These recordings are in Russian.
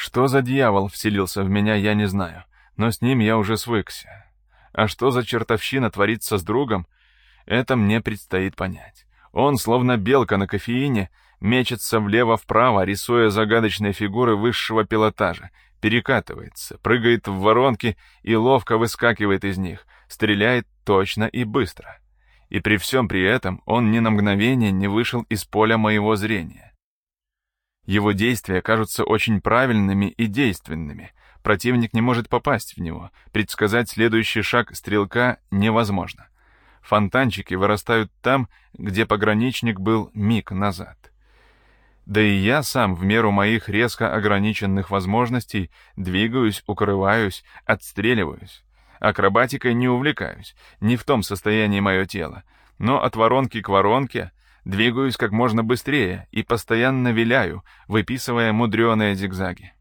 Что за дьявол вселился в меня, я не знаю, но с ним я уже свыкся. А что за чертовщина творится с другом, это мне предстоит понять. Он, словно белка на кофеине, мечется влево-вправо, рисуя загадочные фигуры высшего пилотажа, перекатывается, прыгает в воронки и ловко выскакивает из них, стреляет точно и быстро. И при всем при этом он ни на мгновение не вышел из поля моего зрения. Его действия кажутся очень правильными и действенными. Противник не может попасть в него. Предсказать следующий шаг стрелка невозможно. Фонтанчики вырастают там, где пограничник был миг назад. Да и я сам, в меру моих резко ограниченных возможностей, двигаюсь, укрываюсь, отстреливаюсь. Акробатикой не увлекаюсь, не в том состоянии мое тело, но от воронки к воронке двигаюсь как можно быстрее и постоянно виляю, выписывая мудреные зигзаги.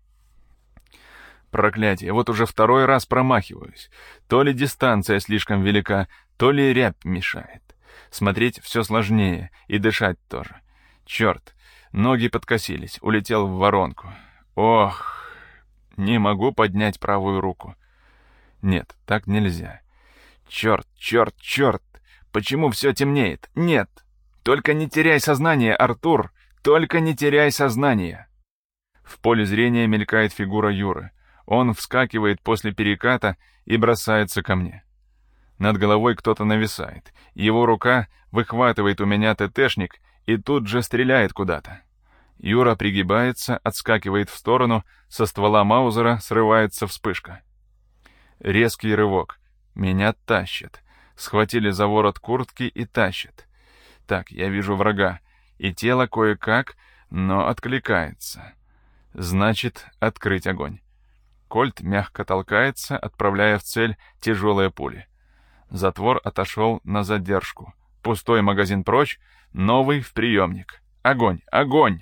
Проклятие, вот уже второй раз промахиваюсь. То ли дистанция слишком велика, то ли рябь мешает. Смотреть все сложнее, и дышать тоже. Черт, ноги подкосились, улетел в воронку. Ох, не могу поднять правую руку. Нет, так нельзя. Черт, черт, черт, почему все темнеет? Нет, только не теряй сознание, Артур, только не теряй сознание. В поле зрения мелькает фигура Юры. Он вскакивает после переката и бросается ко мне. Над головой кто-то нависает. Его рука выхватывает у меня ТТшник и тут же стреляет куда-то. Юра пригибается, отскакивает в сторону, со ствола Маузера срывается вспышка. Резкий рывок. Меня тащат. Схватили за ворот куртки и тащат. Так, я вижу врага. И тело кое-как, но откликается. Значит, открыть огонь. Кольт мягко толкается, отправляя в цель тяжелые пули. Затвор отошел на задержку. Пустой магазин прочь, новый в приемник. Огонь! Огонь!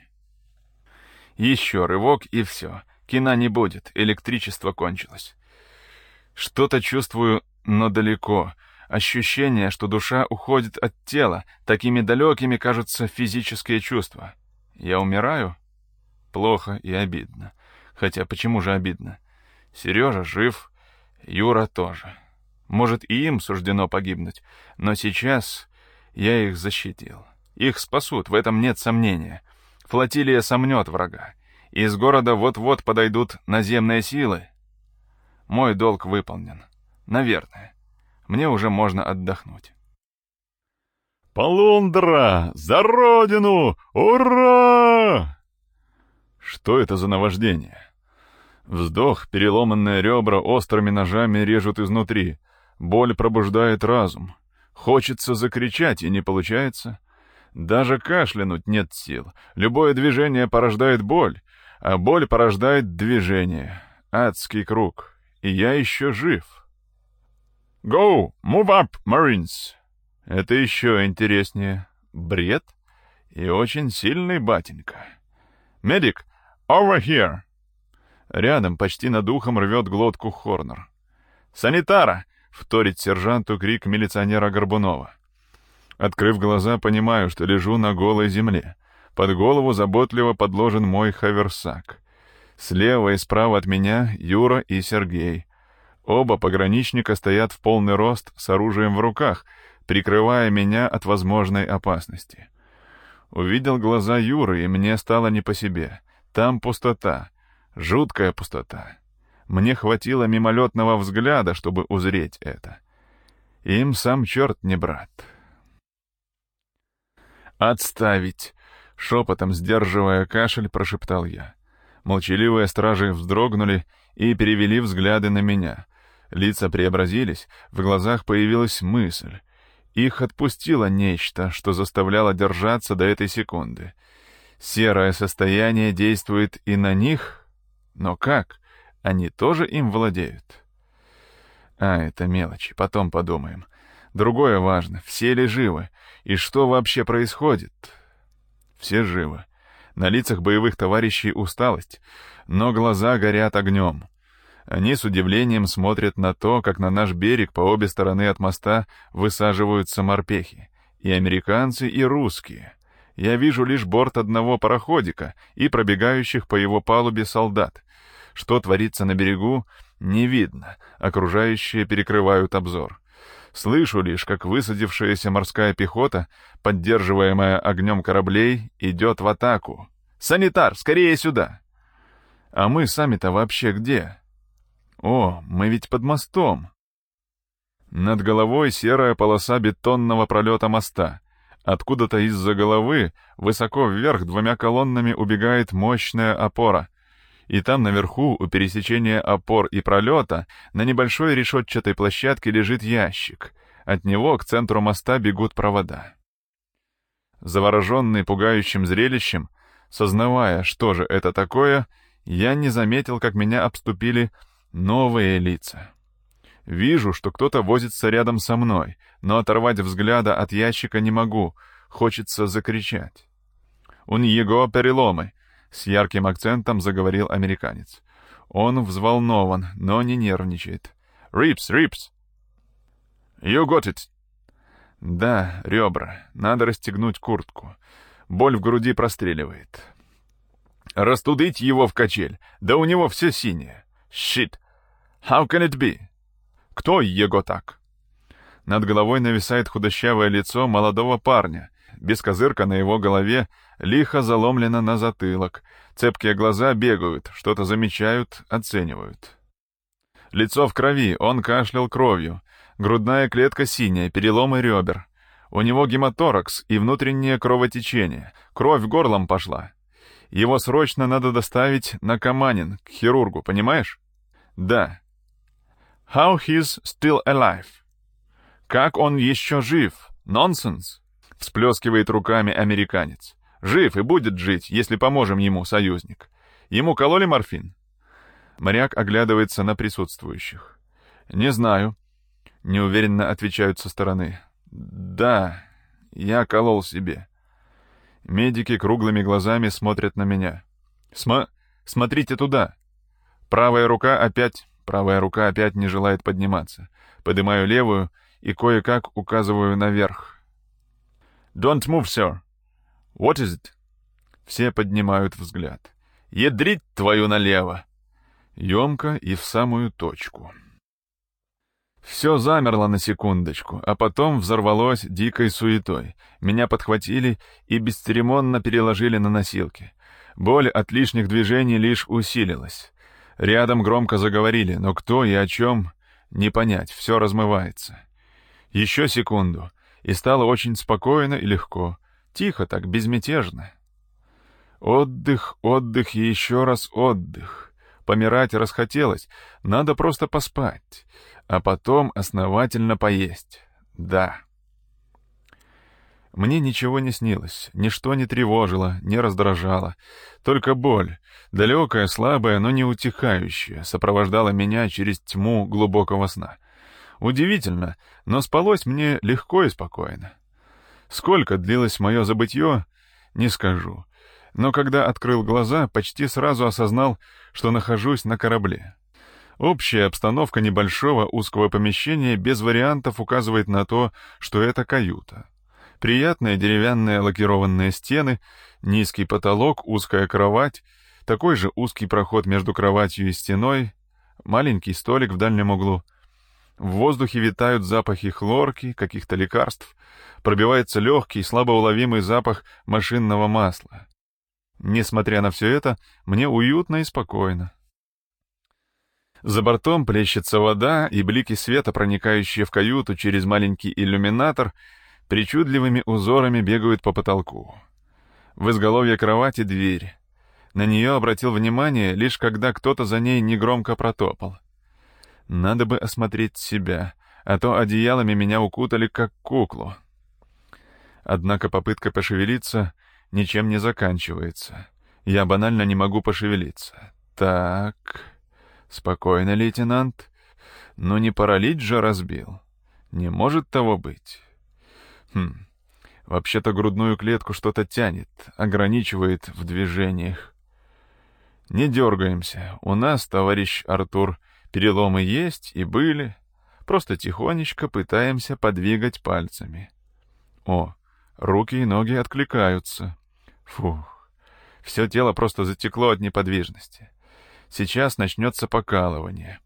Еще рывок и все. Кино не будет, электричество кончилось. Что-то чувствую, но далеко. Ощущение, что душа уходит от тела. Такими далекими кажутся физические чувства. Я умираю? Плохо и обидно. Хотя почему же обидно? Сережа жив, Юра тоже. Может, и им суждено погибнуть, но сейчас я их защитил. Их спасут, в этом нет сомнения. Флотилия сомнет врага. Из города вот-вот подойдут наземные силы. Мой долг выполнен. Наверное. Мне уже можно отдохнуть. «Полундра! За родину! Ура!» Что это за наваждение? Вздох, переломанные ребра острыми ножами режут изнутри. Боль пробуждает разум. Хочется закричать, и не получается. Даже кашлянуть нет сил. Любое движение порождает боль, а боль порождает движение. Адский круг. И я еще жив. «Go! Move up, Marines!» Это еще интереснее. Бред? И очень сильный батенька. «Медик, over here!» Рядом, почти над ухом, рвет глотку Хорнер. «Санитара!» — вторит сержанту крик милиционера Горбунова. Открыв глаза, понимаю, что лежу на голой земле. Под голову заботливо подложен мой хаверсак. Слева и справа от меня Юра и Сергей. Оба пограничника стоят в полный рост с оружием в руках, прикрывая меня от возможной опасности. Увидел глаза Юры, и мне стало не по себе. Там пустота. Жуткая пустота. Мне хватило мимолетного взгляда, чтобы узреть это. Им сам черт не брат. «Отставить!» — шепотом, сдерживая кашель, прошептал я. Молчаливые стражи вздрогнули и перевели взгляды на меня. Лица преобразились, в глазах появилась мысль. Их отпустило нечто, что заставляло держаться до этой секунды. Серое состояние действует и на них... Но как? Они тоже им владеют? Это мелочи, потом подумаем. Другое важно, все ли живы? И что вообще происходит? Все живы. На лицах боевых товарищей усталость, но глаза горят огнем. Они с удивлением смотрят на то, как на наш берег по обе стороны от моста высаживаются морпехи. И американцы, и русские. Я вижу лишь борт одного пароходика и пробегающих по его палубе солдат. Что творится на берегу, не видно, окружающие перекрывают обзор. Слышу лишь, как высадившаяся морская пехота, поддерживаемая огнем кораблей, идет в атаку. «Санитар, скорее сюда!» А мы сами-то вообще где? О, мы ведь под мостом. Над головой серая полоса бетонного пролета моста. Откуда-то из-за головы высоко вверх двумя колоннами убегает мощная опора. И там наверху, у пересечения опор и пролета, на небольшой решетчатой площадке лежит ящик. От него к центру моста бегут провода. Завороженный пугающим зрелищем, сознавая, что же это такое, я не заметил, как меня обступили новые лица. Вижу, что кто-то возится рядом со мной, но оторвать взгляда от ящика не могу, хочется закричать. «Un его переломы», — с ярким акцентом заговорил американец. Он взволнован, но не нервничает. «Ribs, ribs!» «You got it!» «Да, ребра. Надо расстегнуть куртку. Боль в груди простреливает». «Растудить его в качель. Да у него все синее. Shit! How can it be?» «Кто его так?» Над головой нависает худощавое лицо молодого парня. Бескозырка на его голове лихо заломлена на затылок. Цепкие глаза бегают, что-то замечают, оценивают. Лицо в крови, он кашлял кровью. Грудная клетка синяя, переломы ребер. У него гематоракс и внутреннее кровотечение. Кровь горлом пошла. Его срочно надо доставить на Каманин, к хирургу, понимаешь? Да. How he's still alive? Как он еще жив? Нонсенс! Всплескивает руками американец. Жив и будет жить, если поможем ему, союзник. Ему кололи морфин? Моряк оглядывается на присутствующих. Не знаю. Неуверенно отвечают со стороны. Да, я колол себе. Медики круглыми глазами смотрят на меня. Смотрите туда. Правая рука опять не желает подниматься. Поднимаю левую и кое-как указываю наверх. «Don't move, sir. What is it?» Все поднимают взгляд. «Ядрить твою налево!» Емко и в самую точку. Все замерло на секундочку, а потом взорвалось дикой суетой. Меня подхватили и бесцеремонно переложили на носилки. Боль от лишних движений лишь усилилась. Рядом громко заговорили, но кто и о чем — не понять, все размывается. Еще секунду, и стало очень спокойно и легко. Тихо так, безмятежно. Отдых, отдых и еще раз отдых. Помирать расхотелось, надо просто поспать, а потом основательно поесть. Да. Мне ничего не снилось, ничто не тревожило, не раздражало. Только боль, далекая, слабая, но не утихающая, сопровождала меня через тьму глубокого сна. Удивительно, но спалось мне легко и спокойно. Сколько длилось мое забытье, не скажу. Но когда открыл глаза, почти сразу осознал, что нахожусь на корабле. Общая обстановка небольшого узкого помещения без вариантов указывает на то, что это каюта. Приятные деревянные лакированные стены, низкий потолок, узкая кровать, такой же узкий проход между кроватью и стеной, маленький столик в дальнем углу. В воздухе витают запахи хлорки, каких-то лекарств, пробивается легкий, слабо уловимый запах машинного масла. Несмотря на все это, мне уютно и спокойно. За бортом плещется вода, и блики света, проникающие в каюту через маленький иллюминатор, причудливыми узорами бегают по потолку. В изголовье кровати дверь. На нее обратил внимание, лишь когда кто-то за ней негромко протопал. Надо бы осмотреть себя, а то одеялами меня укутали как куклу. Однако попытка пошевелиться ничем не заканчивается. Я банально не могу пошевелиться. Так, спокойно, лейтенант. Ну не паралич же разбил. Не может того быть. Вообще-то грудную клетку что-то тянет, ограничивает в движениях. Не дергаемся. У нас, товарищ Артур, переломы есть и были. Просто тихонечко пытаемся подвигать пальцами. О, руки и ноги откликаются. Фух, все тело просто затекло от неподвижности. Сейчас начнется покалывание.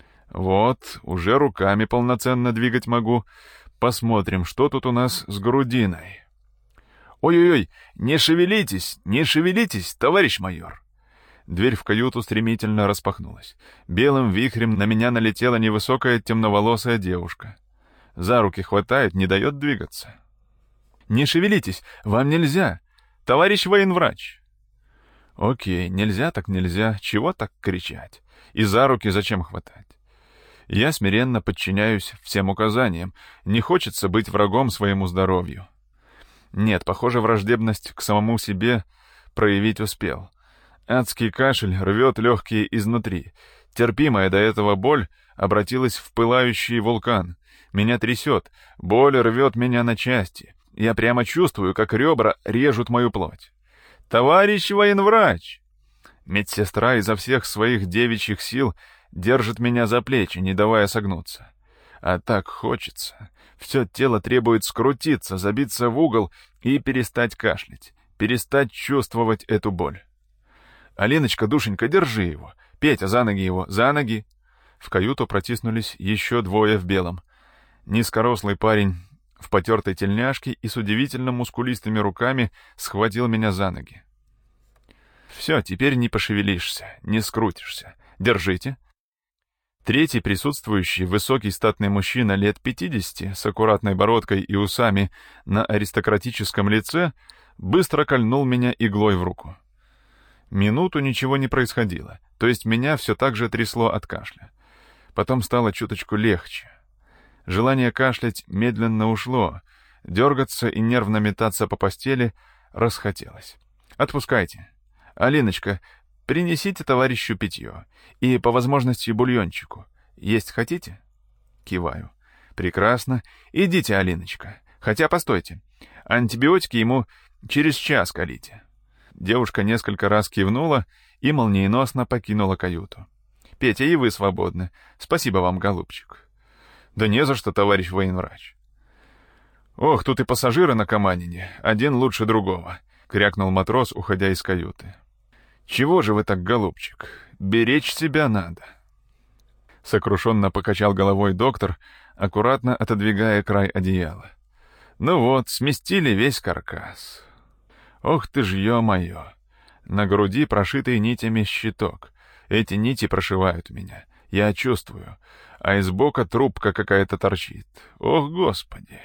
Вот, уже руками полноценно двигать могу. Посмотрим, что тут у нас с грудиной. Ой-ой-ой, не шевелитесь, товарищ майор. Дверь в каюту стремительно распахнулась. Белым вихрем на меня налетела невысокая темноволосая девушка. За руки хватает, не дает двигаться. «Не шевелитесь, вам нельзя, товарищ военврач!» «Окей, нельзя так нельзя, чего так кричать? И за руки зачем хватать?» Я смиренно подчиняюсь всем указаниям, не хочется быть врагом своему здоровью. Нет, похоже, враждебность к самому себе проявить успел. Адский кашель рвет легкие изнутри. Терпимая до этого боль обратилась в пылающий вулкан. Меня трясет, боль рвет меня на части. Я прямо чувствую, как ребра режут мою плоть. «Товарищ военврач!» Медсестра изо всех своих девичьих сил держит меня за плечи, не давая согнуться. А так хочется. Все тело требует скрутиться, забиться в угол и перестать кашлять, перестать чувствовать эту боль. «Алиночка, душенька, держи его. Петя, за ноги его, за ноги!» В каюту протиснулись еще двое в белом. Низкорослый парень в потертой тельняшке и с удивительно мускулистыми руками схватил меня за ноги. «Все, теперь не пошевелишься, не скрутишься. Держите». Третий присутствующий, высокий статный мужчина лет 50, с аккуратной бородкой и усами на аристократическом лице, быстро кольнул меня иглой в руку. Минуту ничего не происходило, то есть меня все так же трясло от кашля. Потом стало чуточку легче. Желание кашлять медленно ушло, дергаться и нервно метаться по постели расхотелось. «Отпускайте. Алиночка, принесите товарищу питье. И, по возможности, бульончику. Есть хотите?» Киваю. «Прекрасно. Идите, Алиночка. Хотя, постойте. Антибиотики ему через час колите». Девушка несколько раз кивнула и молниеносно покинула каюту. «Петя, и вы свободны. Спасибо вам, голубчик». «Да не за что, товарищ военврач». «Ох, тут и пассажиры на Каманине. Один лучше другого», — крякнул матрос, уходя из каюты. «Чего же вы так, голубчик? Беречь себя надо». Сокрушенно покачал головой доктор, аккуратно отодвигая край одеяла. «Ну вот, сместили весь каркас. Ох ты ж, ё-моё! На груди прошитый нитями щиток. Эти нити прошивают меня. Я чувствую. А из бока трубка какая-то торчит. Ох, Господи!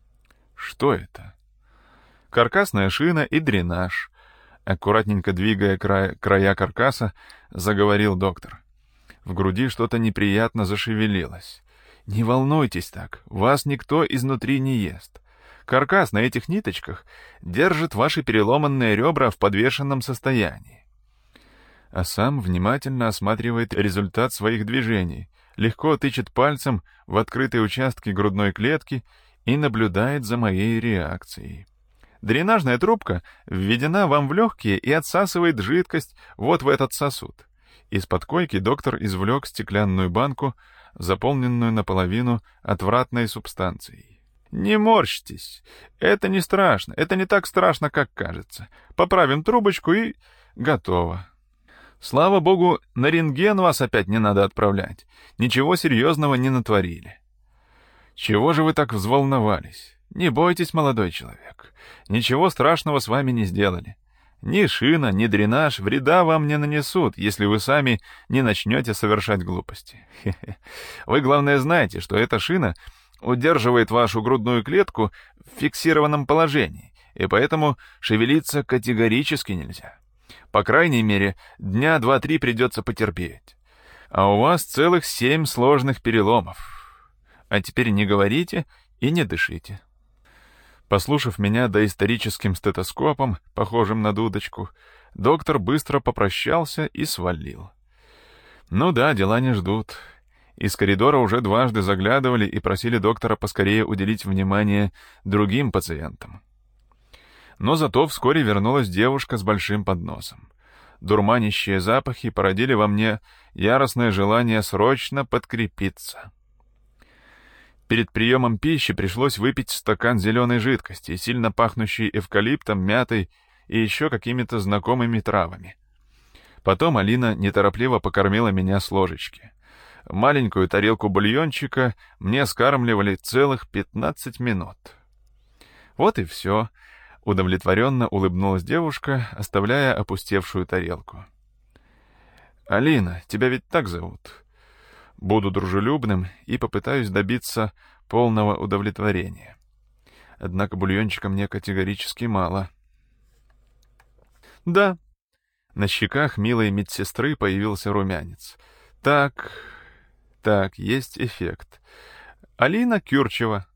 Что это?» «Каркасная шина и дренаж». Аккуратненько двигая края каркаса, заговорил доктор. В груди что-то неприятно зашевелилось. «Не волнуйтесь так, вас никто изнутри не ест. Каркас на этих ниточках держит ваши переломанные ребра в подвешенном состоянии». А сам внимательно осматривает результат своих движений, легко тычет пальцем в открытые участки грудной клетки и наблюдает за моей реакцией. «Дренажная трубка введена вам в легкие и отсасывает жидкость вот в этот сосуд». Из-под койки доктор извлек стеклянную банку, заполненную наполовину отвратной субстанцией. «Не морщитесь. Это не страшно. Это не так страшно, как кажется. Поправим трубочку и... готово. Слава богу, на рентген вас опять не надо отправлять. Ничего серьезного не натворили». «Чего же вы так взволновались? Не бойтесь, молодой человек. Ничего страшного с вами не сделали. Ни шина, ни дренаж вреда вам не нанесут, если вы сами не начнете совершать глупости. Вы, главное, знаете, что эта шина удерживает вашу грудную клетку в фиксированном положении, и поэтому шевелиться категорически нельзя. По крайней мере, дня 2-3 придется потерпеть. А у вас целых 7 сложных переломов. А теперь не говорите и не дышите». Послушав меня доисторическим стетоскопом, похожим на дудочку, доктор быстро попрощался и свалил. Ну да, дела не ждут. Из коридора уже дважды заглядывали и просили доктора поскорее уделить внимание другим пациентам. Но зато вскоре вернулась девушка с большим подносом. Дурманящие запахи породили во мне яростное желание срочно подкрепиться. Перед приемом пищи пришлось выпить стакан зеленой жидкости, сильно пахнущей эвкалиптом, мятой и еще какими-то знакомыми травами. Потом Алина неторопливо покормила меня с ложечки. Маленькую тарелку бульончика мне скармливали целых 15 минут. Вот и все. Удовлетворенно улыбнулась девушка, оставляя опустевшую тарелку. «Алина, тебя ведь так зовут?» Буду дружелюбным и попытаюсь добиться полного удовлетворения. Однако бульончика мне категорически мало. «Да». На щеках милой медсестры появился румянец. «Так, есть эффект. Алина Кюрчева».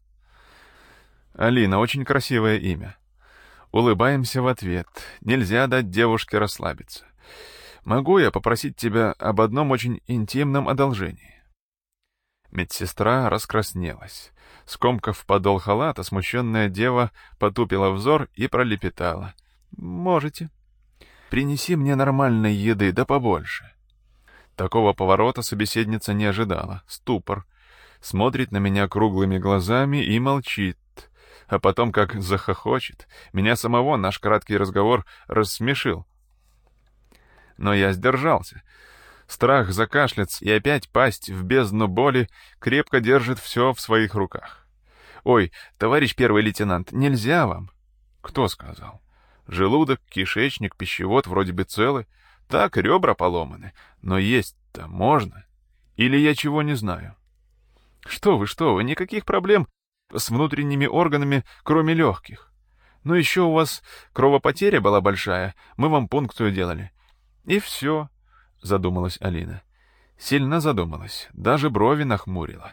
«Алина, очень красивое имя». Улыбаемся в ответ. Нельзя дать девушке расслабиться. «Могу я попросить тебя об одном очень интимном одолжении?» Медсестра раскраснелась. Скомкав подол халата, смущенная дева потупила взор и пролепетала. «Можете. Принеси мне нормальной еды, да побольше». Такого поворота собеседница не ожидала. Ступор. Смотрит на меня круглыми глазами и молчит. А потом, как захохочет, меня самого наш краткий разговор рассмешил. Но я сдержался. Страх закашляться и опять пасть в бездну боли крепко держит все в своих руках. «Ой, товарищ первый лейтенант, нельзя вам!» «Кто сказал?» «Желудок, кишечник, пищевод вроде бы целы. Так, ребра поломаны. Но есть-то можно. Или я чего не знаю?» Что вы, никаких проблем с внутренними органами, кроме легких. Ну еще у вас кровопотеря была большая, мы вам пункцию делали». «И все», — задумалась Алина. Сильно задумалась, даже брови нахмурила.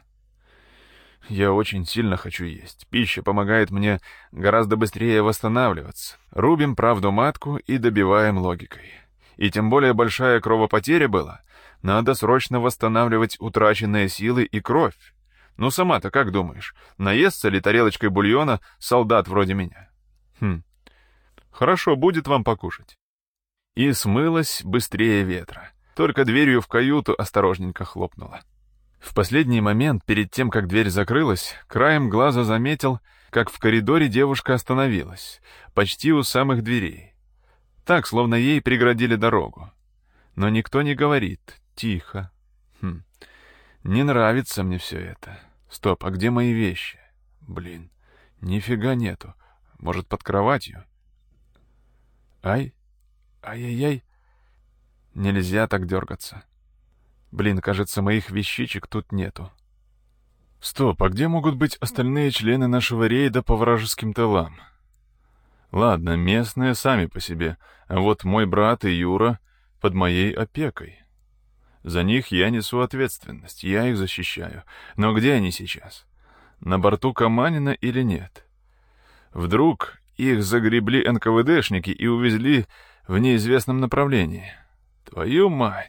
«Я очень сильно хочу есть. Пища помогает мне гораздо быстрее восстанавливаться. Рубим правду матку и добиваем логикой. И тем более большая кровопотеря была. Надо срочно восстанавливать утраченные силы и кровь. Ну сама-то как думаешь, наестся ли тарелочкой бульона солдат вроде меня?» «Хорошо, будет вам покушать». И смылась быстрее ветра. Только дверью в каюту осторожненько хлопнула. В последний момент, перед тем, как дверь закрылась, краем глаза заметил, как в коридоре девушка остановилась, почти у самых дверей. Так, словно ей преградили дорогу. Но никто не говорит, тихо. Не нравится мне все это. Стоп, а где мои вещи? Блин, нифига нету. Может, под кроватью? Ай-яй-яй. Нельзя так дергаться. Блин, кажется, моих вещичек тут нету. Стоп, а где могут быть остальные члены нашего рейда по вражеским тылам? Ладно, местные сами по себе, а вот мой брат и Юра под моей опекой. За них я несу ответственность, я их защищаю. Но где они сейчас? На борту Каманина или нет? Вдруг их загребли НКВДшники и увезли в неизвестном направлении? Твою мать!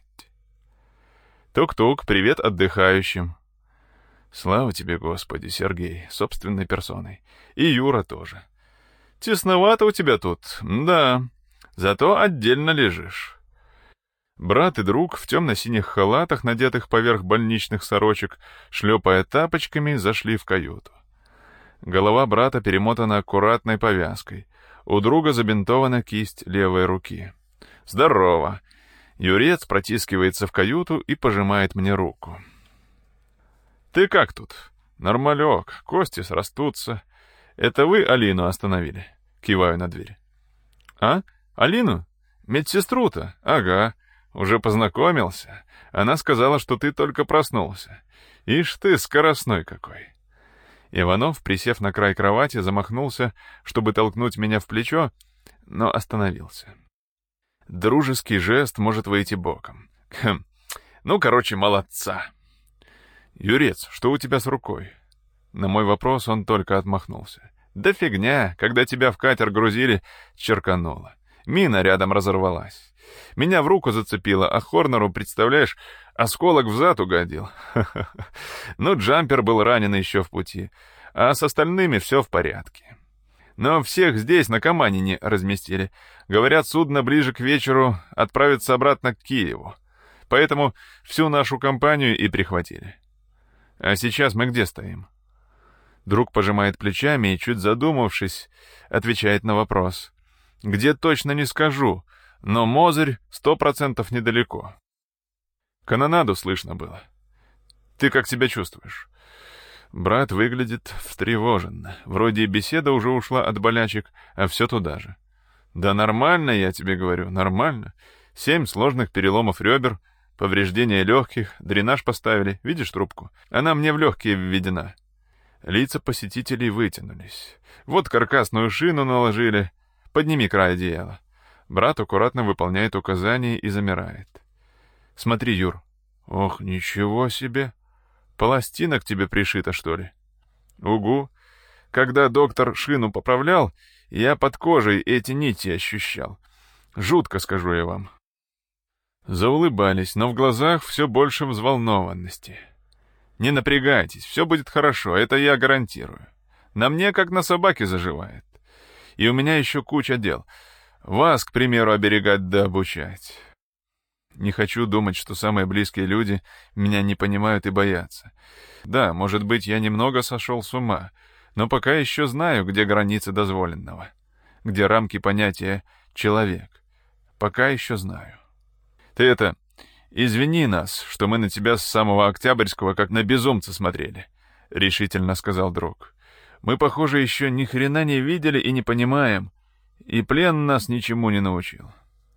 Тук-тук, привет отдыхающим. Слава тебе, Господи, Сергей, собственной персоной. И Юра тоже. Тесновато у тебя тут, да, зато отдельно лежишь. Брат и друг в темно-синих халатах, надетых поверх больничных сорочек, шлепая тапочками, зашли в каюту. Голова брата перемотана аккуратной повязкой. У друга забинтована кисть левой руки. «Здорово!» Юрец протискивается в каюту и пожимает мне руку. «Ты как тут?» «Нормалек, кости срастутся. Это вы Алину остановили?» Киваю на дверь. «А? Алину? Медсестру-то? Ага. Уже познакомился. Она сказала, что ты только проснулся. Ишь ты, скоростной какой!» Иванов, присев на край кровати, замахнулся, чтобы толкнуть меня в плечо, но остановился. Дружеский жест может выйти боком. Ну, короче, молодца. «Юрец, что у тебя с рукой?» На мой вопрос он только отмахнулся. «Да фигня, когда тебя в катер грузили, черкануло. Мина рядом разорвалась. Меня в руку зацепило, а Хорнеру, представляешь, осколок в зад угодил. Ну, джампер был ранен еще в пути, а с остальными все в порядке. Но всех здесь, на Каманине, разместили. Говорят, судно ближе к вечеру отправится обратно к Киеву. Поэтому всю нашу компанию и прихватили. А сейчас мы где стоим?» Друг пожимает плечами и, чуть задумавшись, отвечает на вопрос. «Где точно не скажу, Но Мозырь 100% недалеко. Канонаду слышно было. Ты как себя чувствуешь? Брат выглядит встревоженно. Вроде и беседа уже ушла от болячек, а все туда же. Да нормально, я тебе говорю, нормально. 7 сложных переломов ребер, повреждения легких, дренаж поставили. Видишь трубку? Она мне в легкие введена. Лица посетителей вытянулись. Вот каркасную шину наложили. Подними край одеяла. Брат аккуратно выполняет указания и замирает. Смотри, Юр. Ох, ничего себе. Пластина к тебе пришита, что ли? Угу. Когда доктор шину поправлял, я под кожей эти нити ощущал. Жутко, скажу я вам. Заулыбались, но в глазах все больше взволнованности. Не напрягайтесь, все будет хорошо, это я гарантирую. На мне, как на собаке, заживает. И у меня еще куча дел. Вас, к примеру, оберегать да обучать. Не хочу думать, что самые близкие люди меня не понимают и боятся. Да, может быть, я немного сошел с ума, но пока еще знаю, где границы дозволенного, где рамки понятия «человек». Пока еще знаю. Ты это... извини нас, что мы на тебя с самого Октябрьского как на безумца смотрели, — решительно сказал друг. Мы, похоже, еще ни хрена не видели и не понимаем, и плен нас ничему не научил.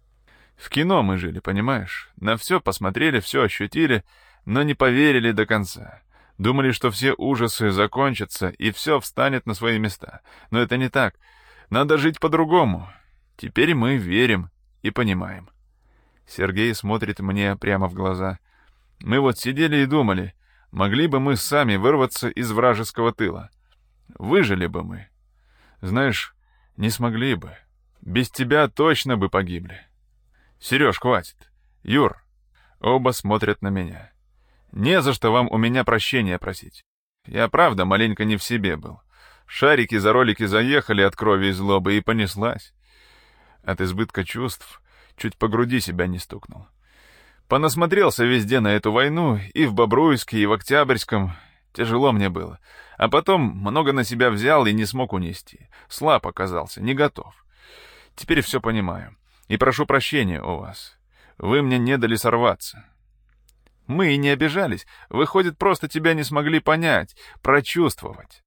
В кино мы жили, понимаешь? На все посмотрели, все ощутили, но не поверили до конца. Думали, что все ужасы закончатся, и все встанет на свои места. Но это не так. Надо жить по-другому. Теперь мы верим и понимаем. Сергей смотрит мне прямо в глаза. Мы вот сидели и думали, могли бы мы сами вырваться из вражеского тыла. Выжили бы мы. Знаешь, не смогли бы. Без тебя точно бы погибли. Сереж, хватит. Юр. Оба смотрят на меня. Не за что вам у меня прощения просить. Я правда маленько не в себе был. Шарики за ролики заехали от крови и злобы, и понеслась. От избытка чувств чуть по груди себя не стукнул. Понасмотрелся везде на эту войну, и в Бобруйске, и в Октябрьском. Тяжело мне было. А потом много на себя взял и не смог унести. Слаб оказался, не готов. Теперь все понимаю. И прошу прощения у вас. Вы мне не дали сорваться. Мы и не обижались. Выходит, просто тебя не смогли понять, прочувствовать.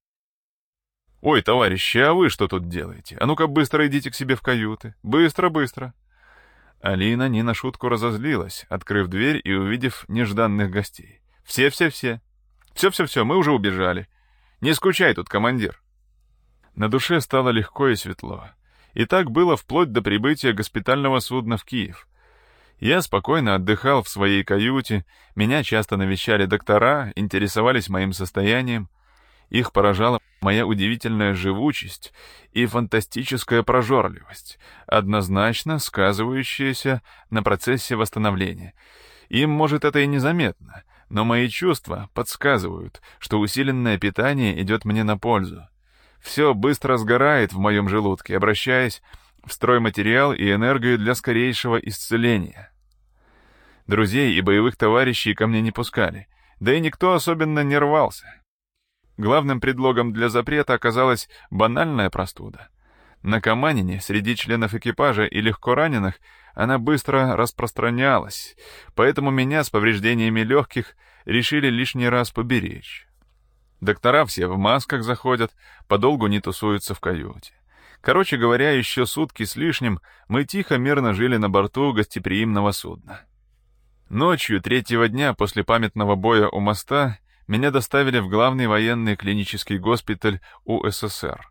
Ой, товарищи, а вы что тут делаете? А ну-ка быстро идите к себе в каюты. Быстро, быстро. Алина не на шутку разозлилась, открыв дверь и увидев нежданных гостей. Все. Все, мы уже убежали. Не скучай тут, командир. На душе стало легко и светло. И так было вплоть до прибытия госпитального судна в Киев. Я спокойно отдыхал в своей каюте, меня часто навещали доктора, интересовались моим состоянием. Их поражала моя удивительная живучесть и фантастическая прожорливость, однозначно сказывающаяся на процессе восстановления. Им, может, это и незаметно, но мои чувства подсказывают, что усиленное питание идет мне на пользу. Все быстро сгорает в моем желудке, обращаясь в стройматериал и энергию для скорейшего исцеления. Друзей и боевых товарищей ко мне не пускали, да и никто особенно не рвался. Главным предлогом для запрета оказалась банальная простуда. На Каманине среди членов экипажа и легкораненых она быстро распространялась, поэтому меня с повреждениями легких решили лишний раз поберечь. Доктора все в масках заходят, подолгу не тусуются в каюте. Короче говоря, еще сутки с лишним мы тихо, мирно жили на борту гостеприимного судна. Ночью третьего дня после памятного боя у моста меня доставили в главный военный клинический госпиталь УССР.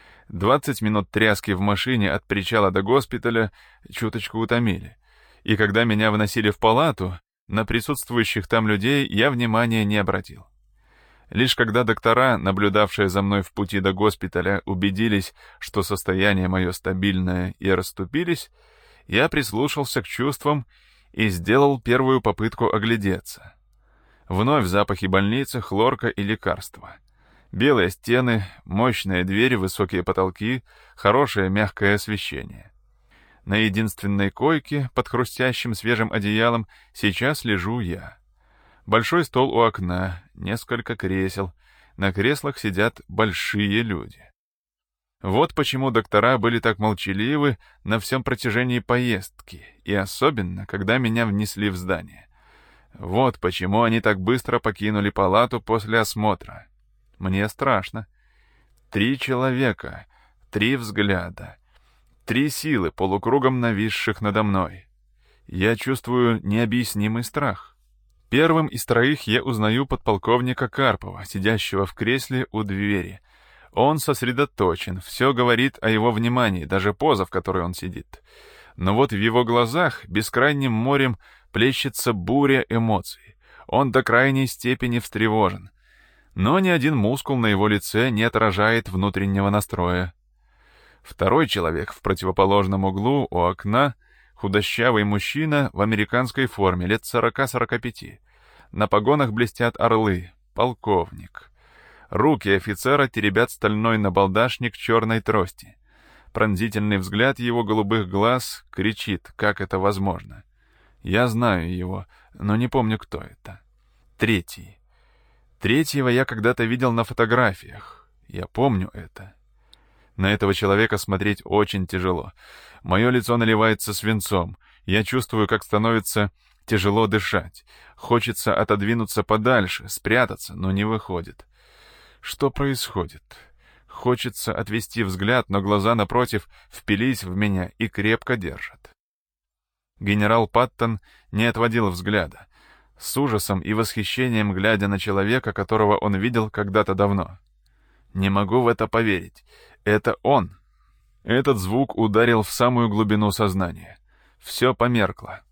20 минут тряски в машине от причала до госпиталя чуточку утомили. И когда меня выносили в палату, на присутствующих там людей я внимания не обратил. Лишь когда доктора, наблюдавшие за мной в пути до госпиталя, убедились, что состояние мое стабильное, и расступились, я прислушался к чувствам и сделал первую попытку оглядеться. Вновь запахи больницы, хлорка и лекарства. Белые стены, мощные двери, высокие потолки, хорошее мягкое освещение. На единственной койке, под хрустящим свежим одеялом, сейчас лежу я. Большой стол у окна, несколько кресел. На креслах сидят большие люди. Вот почему доктора были так молчаливы на всем протяжении поездки, и особенно, когда меня внесли в здание. Вот почему они так быстро покинули палату после осмотра. Мне страшно. 3 человека, 3 взгляда, 3 силы, полукругом нависших надо мной. Я чувствую необъяснимый страх. Первым из троих я узнаю подполковника Карпова, сидящего в кресле у двери. Он сосредоточен, все говорит о его внимании, даже поза, в которой он сидит. Но вот в его глазах бескрайним морем плещется буря эмоций. Он до крайней степени встревожен. Но ни один мускул на его лице не отражает внутреннего настроя. Второй человек в противоположном углу у окна — худощавый мужчина в американской форме, лет 40-45. На погонах блестят орлы, полковник. Руки офицера теребят стальной набалдашник черной трости. Пронзительный взгляд его голубых глаз кричит, как это возможно. Я знаю его, но не помню, кто это. Третий. Третьего я когда-то видел на фотографиях. Я помню это. На этого человека смотреть очень тяжело. Мое лицо наливается свинцом. Я чувствую, как становится тяжело дышать. Хочется отодвинуться подальше, спрятаться, но не выходит. Что происходит? Хочется отвести взгляд, но глаза напротив впились в меня и крепко держат. Генерал Паттон не отводил взгляда, с ужасом и восхищением глядя на человека, которого он видел когда-то давно. Не могу в это поверить. Это он. Этот звук ударил в самую глубину сознания. Все померкло.